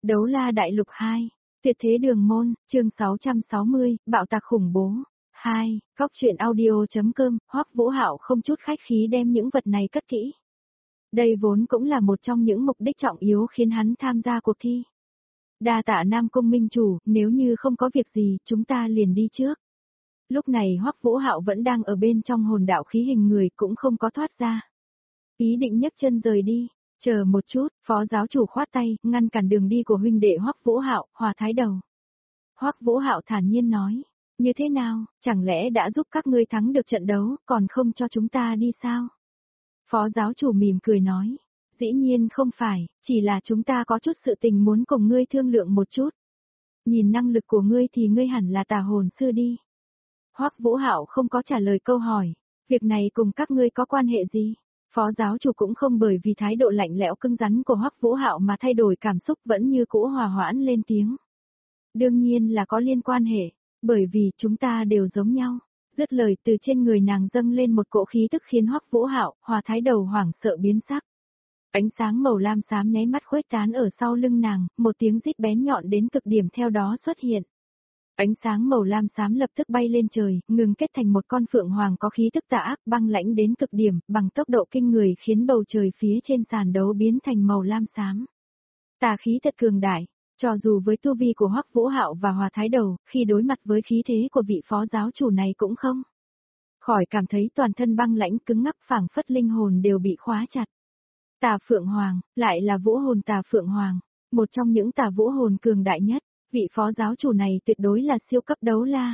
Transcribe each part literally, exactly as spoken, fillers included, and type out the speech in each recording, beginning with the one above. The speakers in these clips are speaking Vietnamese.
Đấu la đại lục hai, tuyệt thế đường môn, chương sáu trăm sáu mươi, bạo tạc khủng bố. hai, góc truyện audio.com, Hoắc Vũ Hạo không chút khách khí đem những vật này cất kỹ. Đây vốn cũng là một trong những mục đích trọng yếu khiến hắn tham gia cuộc thi. Đa tạ Nam Cung minh chủ, nếu như không có việc gì, chúng ta liền đi trước. Lúc này Hoắc Vũ Hạo vẫn đang ở bên trong hồn đạo khí hình người cũng không có thoát ra. Ý định nhấc chân rời đi. Chờ một chút, phó giáo chủ khoát tay, ngăn cản đường đi của huynh đệ Hoắc Vũ Hạo, Hòa Thái Đầu. Hoắc Vũ Hạo thản nhiên nói, như thế nào, chẳng lẽ đã giúp các ngươi thắng được trận đấu, còn không cho chúng ta đi sao? Phó giáo chủ mỉm cười nói, dĩ nhiên không phải, chỉ là chúng ta có chút sự tình muốn cùng ngươi thương lượng một chút. Nhìn năng lực của ngươi thì ngươi hẳn là tà hồn sư đi. Hoắc Vũ Hạo không có trả lời câu hỏi, việc này cùng các ngươi có quan hệ gì? Phó giáo chủ cũng không bởi vì thái độ lạnh lẽo cứng rắn của Hoắc Vũ Hạo mà thay đổi cảm xúc, vẫn như cũ hòa hoãn lên tiếng. Đương nhiên là có liên quan hệ, bởi vì chúng ta đều giống nhau. Dứt lời, từ trên người nàng dâng lên một cỗ khí tức khiến Hoắc Vũ Hạo, Hòa Thái Đầu hoảng sợ biến sắc. Ánh sáng màu lam xám nháy mắt khuếch tán ở sau lưng nàng, một tiếng rít bén nhọn đến cực điểm theo đó xuất hiện. Ánh sáng màu lam xám lập tức bay lên trời, ngừng kết thành một con phượng hoàng có khí tức tà ác băng lãnh đến cực điểm, bằng tốc độ kinh người khiến bầu trời phía trên sàn đấu biến thành màu lam xám. Tà khí thật cường đại, cho dù với tu vi của Hoắc Vũ Hạo và Hòa Thái Đầu, khi đối mặt với khí thế của vị phó giáo chủ này cũng không khỏi cảm thấy toàn thân băng lãnh cứng ngắc, phảng phất linh hồn đều bị khóa chặt. Tà Phượng Hoàng, lại là vũ hồn Tà Phượng Hoàng, một trong những tà vũ hồn cường đại nhất. Vị phó giáo chủ này tuyệt đối là siêu cấp đấu la.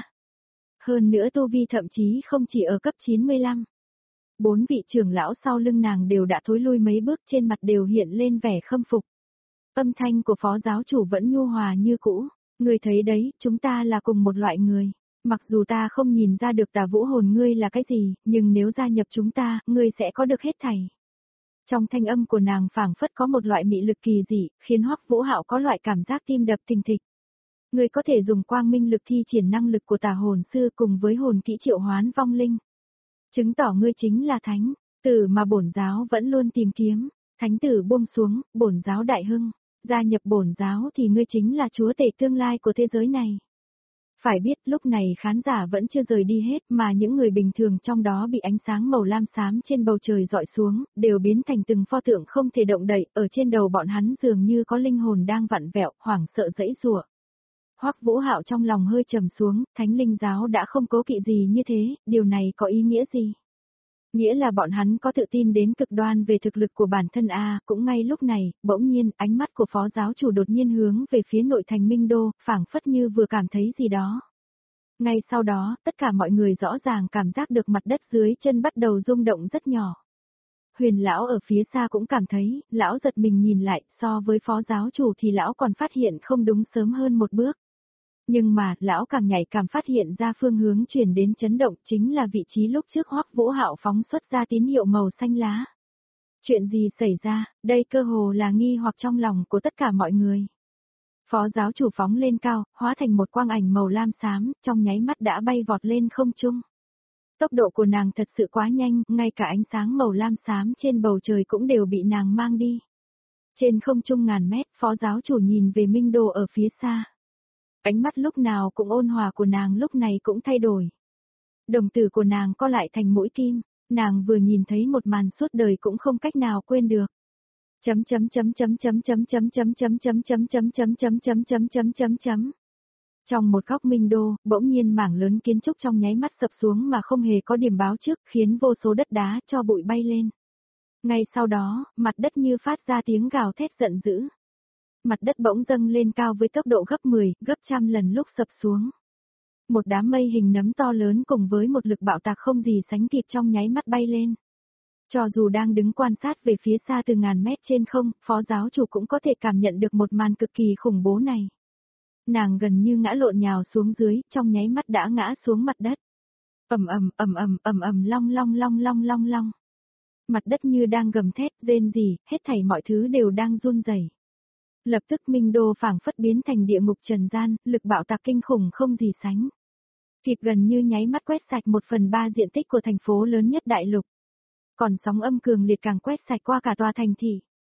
Hơn nữa tu vi thậm chí không chỉ ở cấp chín mươi lăm. Bốn vị trưởng lão sau lưng nàng đều đã thối lui mấy bước, trên mặt đều hiện lên vẻ khâm phục. Âm thanh của phó giáo chủ vẫn nhu hòa như cũ. Ngươi thấy đấy, chúng ta là cùng một loại người. Mặc dù ta không nhìn ra được tà vũ hồn ngươi là cái gì, nhưng nếu gia nhập chúng ta, ngươi sẽ có được hết thảy. Trong thanh âm của nàng phảng phất có một loại mị lực kỳ dị, khiến Hoắc Vũ Hạo có loại cảm giác tim đập thình thịch. Ngươi có thể dùng quang minh lực thi triển năng lực của tà hồn sư cùng với hồn kỹ triệu hoán vong linh. Chứng tỏ ngươi chính là thánh tử mà bổn giáo vẫn luôn tìm kiếm. Thánh tử buông xuống, bổn giáo đại hưng. Gia nhập bổn giáo thì ngươi chính là chúa tể tương lai của thế giới này. Phải biết lúc này khán giả vẫn chưa rời đi hết, mà những người bình thường trong đó bị ánh sáng màu lam xám trên bầu trời dọi xuống, đều biến thành từng pho tượng không thể động đậy, ở trên đầu bọn hắn dường như có linh hồn đang vặn vẹo, hoảng sợ giãy giụa. Hoắc Vũ Hạo trong lòng hơi trầm xuống, Thánh Linh giáo đã không cố kỵ gì như thế, điều này có ý nghĩa gì? Nghĩa là bọn hắn có tự tin đến cực đoan về thực lực của bản thân a, cũng ngay lúc này, bỗng nhiên, ánh mắt của phó giáo chủ đột nhiên hướng về phía nội thành Minh Đô, phảng phất như vừa cảm thấy gì đó. Ngay sau đó, tất cả mọi người rõ ràng cảm giác được mặt đất dưới chân bắt đầu rung động rất nhỏ. Huyền lão ở phía xa cũng cảm thấy, lão giật mình nhìn lại, so với phó giáo chủ thì lão còn phát hiện không đúng sớm hơn một bước. Nhưng mà, lão càng nhạy cảm phát hiện ra phương hướng chuyển đến chấn động chính là vị trí lúc trước Hoắc Vũ Hạo phóng xuất ra tín hiệu màu xanh lá. Chuyện gì xảy ra, đây cơ hồ là nghi hoặc trong lòng của tất cả mọi người. Phó giáo chủ phóng lên cao, hóa thành một quang ảnh màu lam xám, trong nháy mắt đã bay vọt lên không trung. Tốc độ của nàng thật sự quá nhanh, ngay cả ánh sáng màu lam xám trên bầu trời cũng đều bị nàng mang đi. Trên không trung ngàn mét, phó giáo chủ nhìn về Minh Đô ở phía xa. Ánh mắt lúc nào cũng ôn hòa của nàng lúc này cũng thay đổi. Đồng tử của nàng co lại thành mũi kim, nàng vừa nhìn thấy một màn suốt đời cũng không cách nào quên được. Chấm chấm chấm chấm chấm chấm chấm chấm chấm chấm chấm chấm chấm chấm chấm chấm chấm chấm chấm. Trong một góc Minh Đô, bỗng nhiên mảng lớn kiến trúc trong nháy mắt sập xuống mà không hề có điểm báo trước, khiến vô số đất đá cho bụi bay lên. Ngay sau đó, mặt đất như phát ra tiếng gào thét giận dữ. Mặt đất bỗng dâng lên cao với tốc độ gấp mười, gấp trăm lần lúc sập xuống. Một đám mây hình nấm to lớn cùng với một lực bạo tạc không gì sánh kịp trong nháy mắt bay lên. Cho dù đang đứng quan sát về phía xa từ ngàn mét trên không, phó giáo chủ cũng có thể cảm nhận được một màn cực kỳ khủng bố này. Nàng gần như ngã lộn nhào xuống dưới, trong nháy mắt đã ngã xuống mặt đất. Ầm ầm ầm ầm ầm ầm long long long long long long. Mặt đất như đang gầm thét, rên rỉ, hết thảy mọi thứ đều đang run rẩy. Lập tức Minh Đô phảng phất biến thành địa ngục trần gian, lực bạo tạc kinh khủng không gì sánh. Kịp gần như nháy mắt quét sạch một phần ba diện tích của thành phố lớn nhất đại lục. Còn sóng âm cường liệt càng quét sạch qua cả tòa thành thị.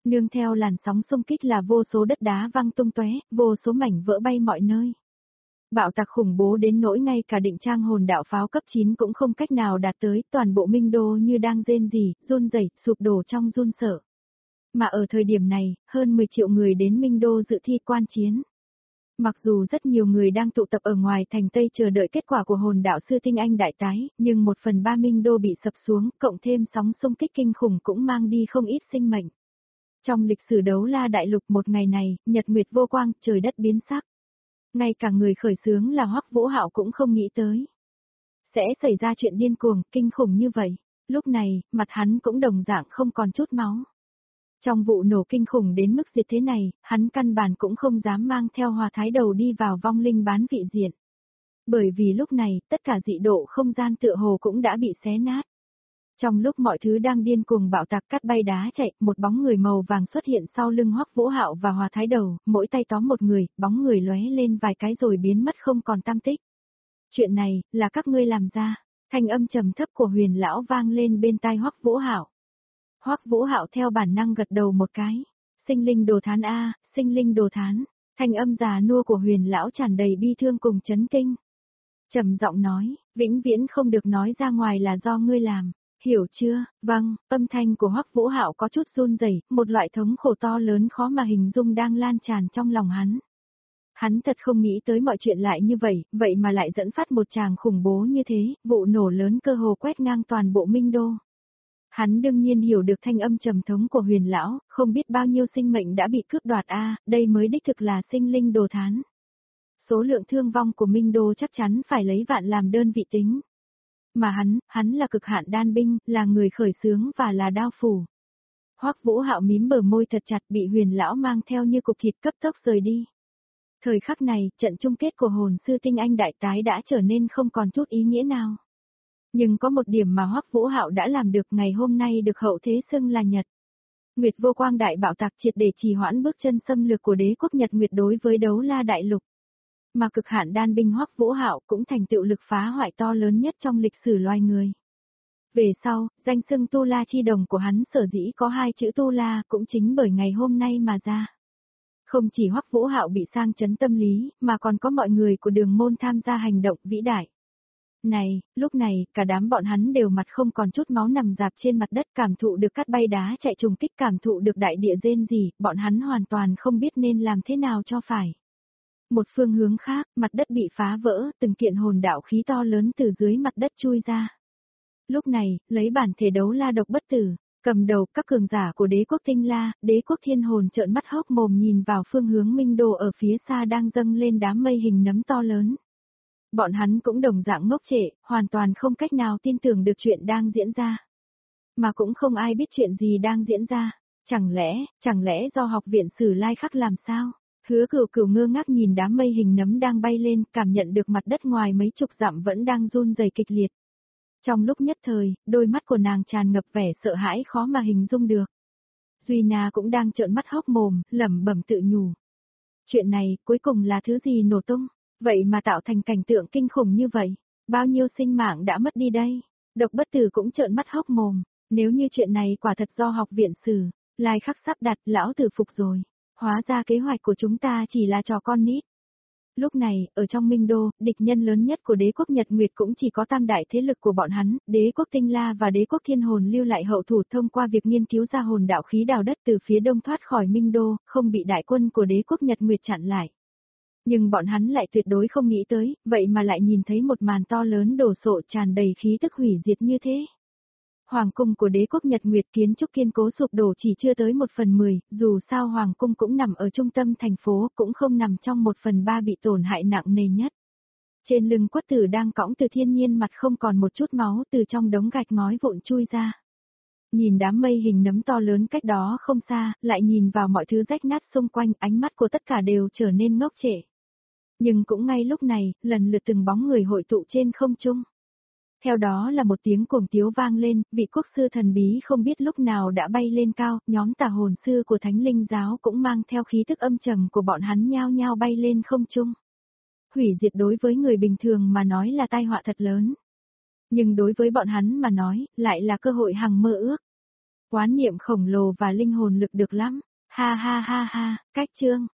Nương theo làn sóng xung kích là vô số đất đá văng tung tóe, vô số mảnh vỡ bay mọi nơi. Bạo tạc khủng bố đến nỗi ngay cả định trang hồn đạo pháo cấp chín cũng không cách nào đạt tới, toàn bộ Minh Đô như đang rên rỉ, run rẩy, sụp đổ trong run sợ. Mà ở thời điểm này, hơn mười triệu người đến Minh Đô dự thi quan chiến. Mặc dù rất nhiều người đang tụ tập ở ngoài thành Tây chờ đợi kết quả của hồn đạo sư Tinh Anh đại tái, nhưng một phần ba Minh Đô bị sập xuống, cộng thêm sóng xung kích kinh khủng cũng mang đi không ít sinh mệnh. Trong lịch sử đấu la đại lục một ngày này, nhật nguyệt vô quang, trời đất biến sắc. Ngay cả người khởi xướng là Hoắc Vũ Hạo cũng không nghĩ tới. Sẽ xảy ra chuyện điên cuồng, kinh khủng như vậy. Lúc này, mặt hắn cũng đồng dạng không còn chút máu. Trong vụ nổ kinh khủng đến mức diệt thế này, hắn căn bản cũng không dám mang theo Hòa Thái Đầu đi vào vong linh bán vị diện. Bởi vì lúc này, tất cả dị độ không gian tựa hồ cũng đã bị xé nát. Trong lúc mọi thứ đang điên cuồng bạo tạc cắt bay đá chạy, một bóng người màu vàng xuất hiện sau lưng Hoắc Vũ Hạo và Hòa Thái Đầu, mỗi tay tóm một người, bóng người lóe lên vài cái rồi biến mất không còn tăm tích. Chuyện này, là các ngươi làm ra. Thanh âm trầm thấp của Huyền lão vang lên bên tai Hoắc Vũ Hạo. Hoắc Vũ Hạo theo bản năng gật đầu một cái. Sinh linh đồ thán a, sinh linh đồ thán. Thanh âm già nua của Huyền lão tràn đầy bi thương cùng chấn kinh. Trầm giọng nói, vĩnh viễn không được nói ra ngoài là do ngươi làm. Hiểu chưa? Vâng, âm thanh của Hoắc Vũ Hạo có chút run rẩy, một loại thống khổ to lớn khó mà hình dung đang lan tràn trong lòng hắn. Hắn thật không nghĩ tới mọi chuyện lại như vậy, vậy mà lại dẫn phát một tràng khủng bố như thế, vụ nổ lớn cơ hồ quét ngang toàn bộ Minh Đô. Hắn đương nhiên hiểu được thanh âm trầm thống của Huyền lão, không biết bao nhiêu sinh mệnh đã bị cướp đoạt a, đây mới đích thực là sinh linh đồ thán. Số lượng thương vong của Minh Đô chắc chắn phải lấy vạn làm đơn vị tính. Mà hắn, hắn là cực hạn đan binh, là người khởi xướng và là đao phủ. Hoắc Vũ Hạo mím bờ môi thật chặt bị Huyền lão mang theo như cục thịt cấp tốc rời đi. Thời khắc này, trận chung kết của hồn sư Tinh Anh đại tái đã trở nên không còn chút ý nghĩa nào. Nhưng có một điểm mà Hoắc Vũ Hạo đã làm được ngày hôm nay được hậu thế xưng là Nhật. Nguyệt vô quang đại bạo tạc triệt để trì hoãn bước chân xâm lược của đế quốc Nhật Nguyệt đối với đấu la đại lục. Mà cực hạn đan binh Hoắc Vũ Hạo cũng thành tựu lực phá hoại to lớn nhất trong lịch sử loài người. Về sau, danh xưng Tu La chi đồng của hắn sở dĩ có hai chữ Tu La cũng chính bởi ngày hôm nay mà ra. Không chỉ Hoắc Vũ Hạo bị sang chấn tâm lý, mà còn có mọi người của Đường Môn tham gia hành động vĩ đại. Này, lúc này, cả đám bọn hắn đều mặt không còn chút máu nằm dạp trên mặt đất, cảm thụ được cát bay đá chạy trùng kích, cảm thụ được đại địa rên rỉ, bọn hắn hoàn toàn không biết nên làm thế nào cho phải. Một phương hướng khác, mặt đất bị phá vỡ, từng kiện hồn đạo khí to lớn từ dưới mặt đất chui ra. Lúc này, lấy bản thể đấu la độc bất tử, cầm đầu các cường giả của đế quốc Tinh La, đế quốc Thiên Hồn trợn mắt hốc mồm nhìn vào phương hướng Minh Đô ở phía xa đang dâng lên đám mây hình nấm to lớn. Bọn hắn cũng đồng dạng ngốc trệ, hoàn toàn không cách nào tin tưởng được chuyện đang diễn ra. Mà cũng không ai biết chuyện gì đang diễn ra. Chẳng lẽ, chẳng lẽ do học viện Sử Lai Khắc làm sao? Hứa Cửu Cửu ngơ ngác nhìn đám mây hình nấm đang bay lên, cảm nhận được mặt đất ngoài mấy chục dặm vẫn đang run rẩy kịch liệt. Trong lúc nhất thời, đôi mắt của nàng tràn ngập vẻ sợ hãi khó mà hình dung được. Duy Na cũng đang trợn mắt hốc mồm, lẩm bẩm tự nhủ. Chuyện này, cuối cùng là thứ gì nổ tung? Vậy mà tạo thành cảnh tượng kinh khủng như vậy, bao nhiêu sinh mạng đã mất đi đây? Độc bất tử cũng trợn mắt hốc mồm, nếu như chuyện này quả thật do học viện Sử Lai Khắc sắp đặt, lão tử phục rồi. Hóa ra kế hoạch của chúng ta chỉ là trò con nít. Lúc này, ở trong Minh Đô, địch nhân lớn nhất của đế quốc Nhật Nguyệt cũng chỉ có tam đại thế lực của bọn hắn, đế quốc Tinh La và đế quốc Thiên Hồn lưu lại hậu thủ thông qua việc nghiên cứu ra hồn đạo khí đào đất từ phía đông thoát khỏi Minh Đô, không bị đại quân của đế quốc Nhật Nguyệt chặn lại. Nhưng bọn hắn lại tuyệt đối không nghĩ tới, vậy mà lại nhìn thấy một màn to lớn đổ sộ tràn đầy khí tức hủy diệt như thế. Hoàng cung của đế quốc Nhật Nguyệt kiến trúc kiên cố sụp đổ chỉ chưa tới một phần mười, dù sao Hoàng cung cũng nằm ở trung tâm thành phố, cũng không nằm trong một phần ba bị tổn hại nặng nề nhất. Trên lưng Quất Tử đang cõng Từ Thiên Nhiên mặt không còn một chút máu từ trong đống gạch ngói vụn chui ra. Nhìn đám mây hình nấm to lớn cách đó không xa, lại nhìn vào mọi thứ rách nát xung quanh, ánh mắt của tất cả đều trở nên ngốc trệ. Nhưng cũng ngay lúc này, lần lượt từng bóng người hội tụ trên không trung. Theo đó là một tiếng cuồng tiếu vang lên, vị quốc sư thần bí không biết lúc nào đã bay lên cao, nhóm tà hồn sư của Thánh Linh giáo cũng mang theo khí tức âm trầm của bọn hắn nhao nhao bay lên không trung. Hủy diệt đối với người bình thường mà nói là tai họa thật lớn. Nhưng đối với bọn hắn mà nói, lại là cơ hội hằng mơ ước. Quán niệm khổng lồ và linh hồn lực được lắm. Ha ha ha ha, cách chương.